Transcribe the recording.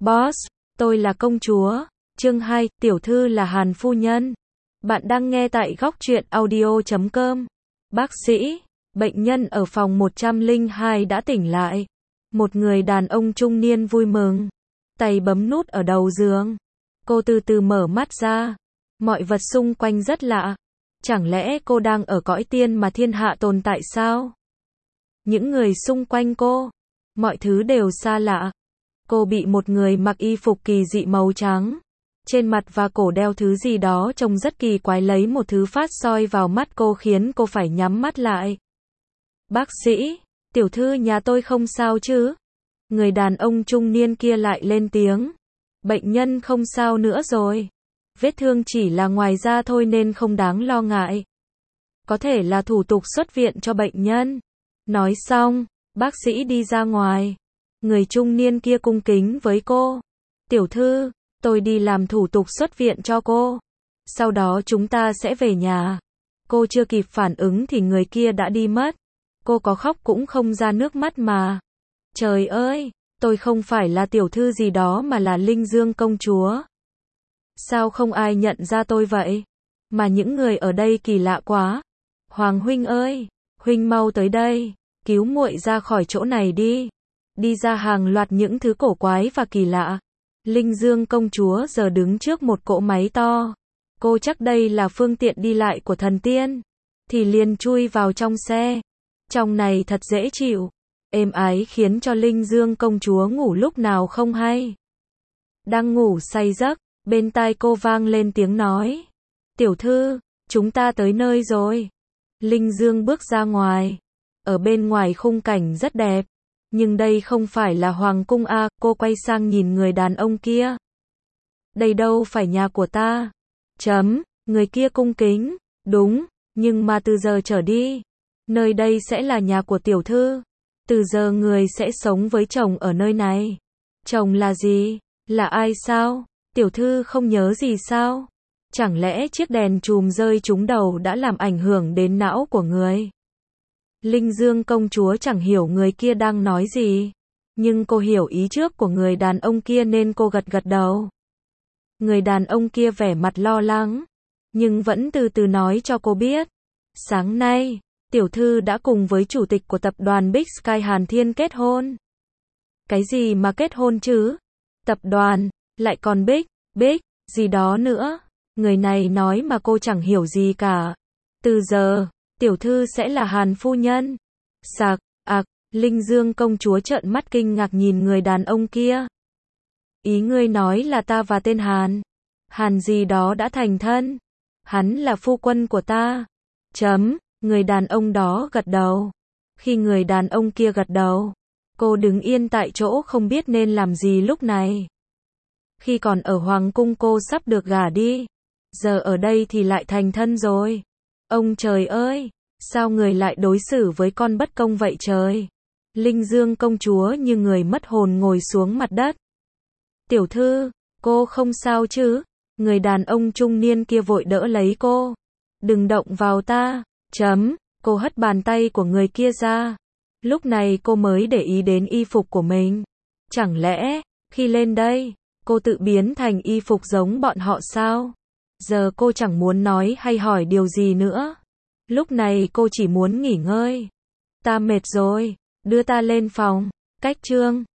Boss, tôi là công chúa. Chương 2, tiểu thư là Hàn phu nhân. Bạn đang nghe tại góc truyện audio.com. Bác sĩ, bệnh nhân ở phòng 102 đã tỉnh lại. Một người đàn ông trung niên vui mừng, tay bấm nút ở đầu giường. Cô từ từ mở mắt ra. Mọi vật xung quanh rất lạ. Chẳng lẽ cô đang ở cõi tiên mà thiên hạ tồn tại sao? Những người xung quanh cô, mọi thứ đều xa lạ. Cô bị một người mặc y phục kỳ dị màu trắng, trên mặt và cổ đeo thứ gì đó trông rất kỳ quái, lấy một thứ phát soi vào mắt cô khiến cô phải nhắm mắt lại. Bác sĩ, tiểu thư nhà tôi không sao chứ? Người đàn ông trung niên kia lại lên tiếng. Bệnh nhân không sao nữa rồi. Vết thương chỉ là ngoài da thôi nên không đáng lo ngại. Có thể là thủ tục xuất viện cho bệnh nhân. Nói xong, bác sĩ đi ra ngoài. Người trung niên kia cung kính với cô. Tiểu thư, tôi đi làm thủ tục xuất viện cho cô. Sau đó chúng ta sẽ về nhà. Cô chưa kịp phản ứng thì người kia đã đi mất. Cô có khóc cũng không ra nước mắt mà. Trời ơi, tôi không phải là tiểu thư gì đó mà là Linh Dương công chúa. Sao không ai nhận ra tôi vậy? Mà những người ở đây kỳ lạ quá. Hoàng huynh ơi, huynh mau tới đây, cứu muội ra khỏi chỗ này đi. Đi ra hàng loạt những thứ cổ quái và kỳ lạ. Linh Dương công chúa giờ đứng trước một cỗ máy to. Cô chắc đây là phương tiện đi lại của thần tiên. Thì liền chui vào trong xe. Trong này thật dễ chịu, êm ái khiến cho Linh Dương công chúa ngủ lúc nào không hay. Đang ngủ say giấc, bên tai cô vang lên tiếng nói. Tiểu thư, chúng ta tới nơi rồi. Linh Dương bước ra ngoài. Ở bên ngoài khung cảnh rất đẹp. Nhưng đây không phải là hoàng cung à, cô quay sang nhìn người đàn ông kia. Đây đâu phải nhà của ta. Người kia cung kính. Đúng, nhưng mà từ giờ trở đi, nơi đây sẽ là nhà của tiểu thư. Từ giờ người sẽ sống với chồng ở nơi này. Chồng là gì? Là ai sao? Tiểu thư không nhớ gì sao? Chẳng lẽ chiếc đèn chùm rơi trúng đầu đã làm ảnh hưởng đến não của người? Linh Dương công chúa chẳng hiểu người kia đang nói gì. Nhưng cô hiểu ý trước của người đàn ông kia nên cô gật gật đầu. Người đàn ông kia vẻ mặt lo lắng, nhưng vẫn từ từ nói cho cô biết. Sáng nay, tiểu thư đã cùng với chủ tịch của tập đoàn Big Sky Hàn Thiên kết hôn. Cái gì mà kết hôn chứ? Tập đoàn, lại còn Big, gì đó nữa. Người này nói mà cô chẳng hiểu gì cả. Từ giờ, tiểu thư sẽ là Hàn phu nhân. Linh Dương công chúa trợn mắt kinh ngạc nhìn người đàn ông kia. Ý ngươi nói là ta và tên Hàn gì đó đã thành thân. Hắn là phu quân của ta. Người đàn ông đó gật đầu. Khi người đàn ông kia gật đầu, cô đứng yên tại chỗ không biết nên làm gì lúc này. Khi còn ở hoàng cung cô sắp được gả đi. Giờ ở đây thì lại thành thân rồi. Ông trời ơi, sao người lại đối xử với con bất công vậy trời? Linh Dương công chúa như người mất hồn ngồi xuống mặt đất. Tiểu thư, cô không sao chứ? Người đàn ông trung niên kia vội đỡ lấy cô. Đừng động vào ta. Cô hất bàn tay của người kia ra. Lúc này cô mới để ý đến y phục của mình. Chẳng lẽ, khi lên đây, cô tự biến thành y phục giống bọn họ sao? Giờ cô chẳng muốn nói hay hỏi điều gì nữa. Lúc này cô chỉ muốn nghỉ ngơi. Ta mệt rồi, đưa ta lên phòng. Cách chương